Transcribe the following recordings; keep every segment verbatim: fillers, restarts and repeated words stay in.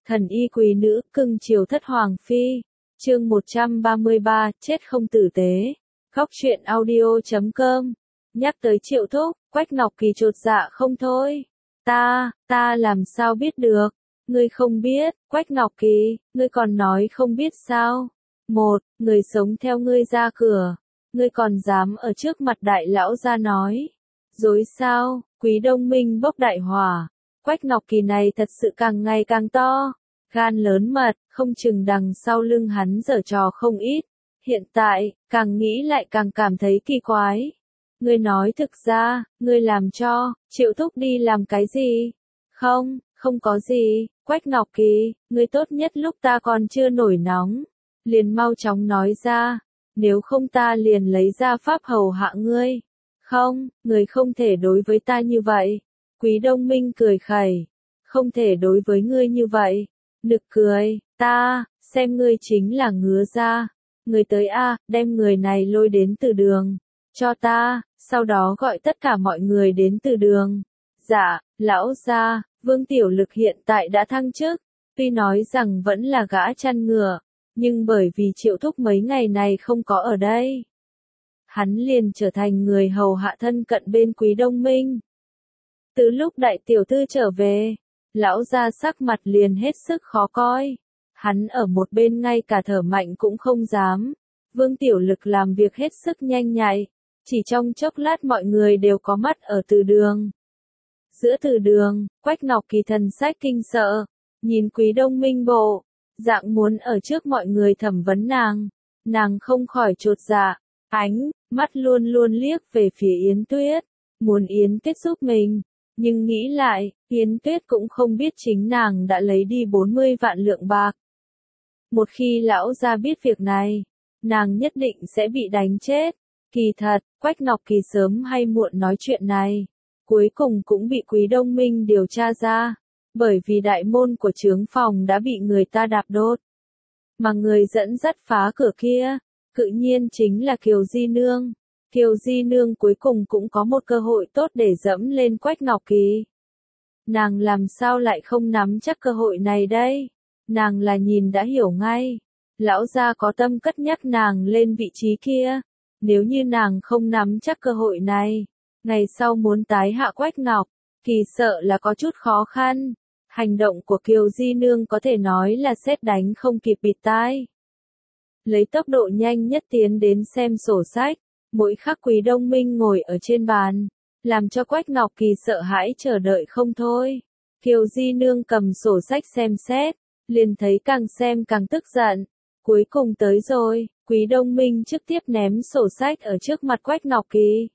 Thần y quý nữ, cưng chiều thất hoàng phi. Chương một trăm ba mươi ba, chết không tử tế. Góc truyện audio chấm com. Nhắc tới Triệu Thúc, Quách Ngọc Kỳ chột dạ không thôi. Ta, ta làm sao biết được? Ngươi không biết, Quách Ngọc Kỳ, ngươi còn nói không biết sao? Một, người sống theo ngươi ra cửa. Ngươi còn dám ở trước mặt đại lão ra nói. Dối sao, Quý Đông Minh bốc đại hỏa. Quách Ngọc Kỳ này thật sự càng ngày càng to. Gan lớn mật, không chừng đằng sau lưng hắn giở trò không ít. Hiện tại, càng nghĩ lại càng cảm thấy kỳ quái. Ngươi nói thực ra, ngươi làm cho, Triệu Thúc đi làm cái gì? Không, không có gì, Quách Ngọc Kỳ, ngươi tốt nhất lúc ta còn chưa nổi nóng. Liền mau chóng nói ra, nếu không ta liền lấy ra pháp hầu hạ ngươi. Không, người không thể đối với ta như vậy. Quý Đông Minh cười khẩy, không thể đối với ngươi như vậy. Nực cười, ta, xem ngươi chính là ngứa ra. Người tới a, đem người này lôi đến từ đường. Cho ta, sau đó gọi tất cả mọi người đến từ đường. Dạ, lão gia, Vương Tiểu Lực hiện tại đã thăng chức. Tuy nói rằng vẫn là gã chăn ngựa, nhưng bởi vì Triệu Thúc mấy ngày này không có ở đây, hắn liền trở thành người hầu hạ thân cận bên Quý Đông Minh. Từ lúc đại tiểu thư trở về, lão gia sắc mặt liền hết sức khó coi. Hắn ở một bên ngay cả thở mạnh cũng không dám. Vương Tiểu Lực làm việc hết sức nhanh nhạy. Chỉ trong chốc lát mọi người đều có mắt ở từ đường. Giữa từ đường, Quách Ngọc Kỳ thần sắc kinh sợ. Nhìn Quý Đông Minh bộ, dạng muốn ở trước mọi người thẩm vấn nàng. Nàng không khỏi chột dạ, ánh, mắt luôn luôn liếc về phía Yến Tuyết. Muốn Yến Tuyết giúp mình. Nhưng nghĩ lại, Yến Tuyết cũng không biết chính nàng đã lấy đi bốn mươi vạn lượng bạc. Một khi lão gia biết việc này, nàng nhất định sẽ bị đánh chết. Kỳ thật, Quách Ngọc Kỳ sớm hay muộn nói chuyện này, cuối cùng cũng bị Quý Đông Minh điều tra ra, bởi vì đại môn của trướng phòng đã bị người ta đạp đốt. Mà người dẫn dắt phá cửa kia, tự nhiên chính là Kiều Di Nương. Kiều Di Nương cuối cùng cũng có một cơ hội tốt để dẫm lên Quách Ngọc Kỳ. Nàng làm sao lại không nắm chắc cơ hội này đây? Nàng là nhìn đã hiểu ngay. Lão gia có tâm cất nhắc nàng lên vị trí kia. Nếu như nàng không nắm chắc cơ hội này, ngày sau muốn tái hạ Quách Ngọc Kỳ sợ là có chút khó khăn. Hành động của Kiều Di Nương có thể nói là sét đánh không kịp bịt tai. Lấy tốc độ nhanh nhất tiến đến xem sổ sách. Mỗi khắc Quý Đông Minh ngồi ở trên bàn, làm cho Quách Ngọc Kỳ sợ hãi chờ đợi không thôi. Kiều Di Nương cầm sổ sách xem xét, liền thấy càng xem càng tức giận. Cuối cùng tới rồi, Quý Đông Minh trực tiếp ném sổ sách ở trước mặt Quách Ngọc Kỳ.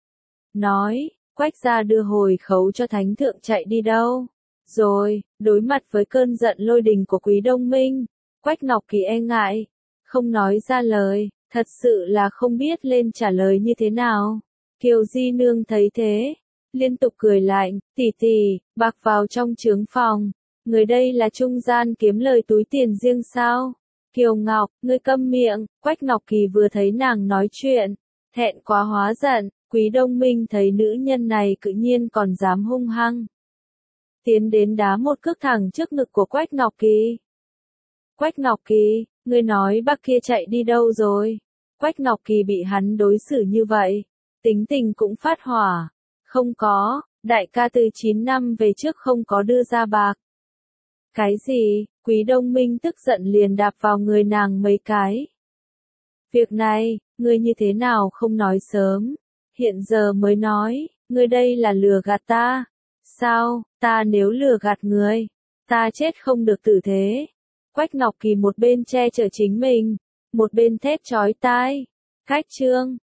Nói, Quách gia đưa hồi khấu cho thánh thượng chạy đi đâu. Rồi, đối mặt với cơn giận lôi đình của Quý Đông Minh, Quách Ngọc Kỳ e ngại, không nói ra lời. Thật sự là không biết lên trả lời như thế nào. Kiều Di Nương thấy thế, liên tục cười lạnh, tỷ tỷ, bạc vào trong trướng phòng. Người đây là trung gian kiếm lời túi tiền riêng sao? Kiều Ngọc, ngươi câm miệng. Quách Ngọc Kỳ vừa thấy nàng nói chuyện, thẹn quá hóa giận. Quý Đông Minh thấy nữ nhân này tự nhiên còn dám hung hăng, tiến đến đá một cước thẳng trước ngực của Quách Ngọc Kỳ. Quách Ngọc Kỳ, ngươi nói bác kia chạy đi đâu rồi? Quách Ngọc Kỳ bị hắn đối xử như vậy, tính tình cũng phát hỏa. Không có, đại ca từ chín năm về trước không có đưa ra bạc. Cái gì? Quý Đông Minh tức giận liền đạp vào người nàng mấy cái. Việc này, ngươi như thế nào không nói sớm? Hiện giờ mới nói, ngươi đây là lừa gạt ta. Sao, ta nếu lừa gạt ngươi, ta chết không được tử thế. Quách Ngọc Kỳ một bên che chở chính mình, một bên thét chói tai. Khách trương,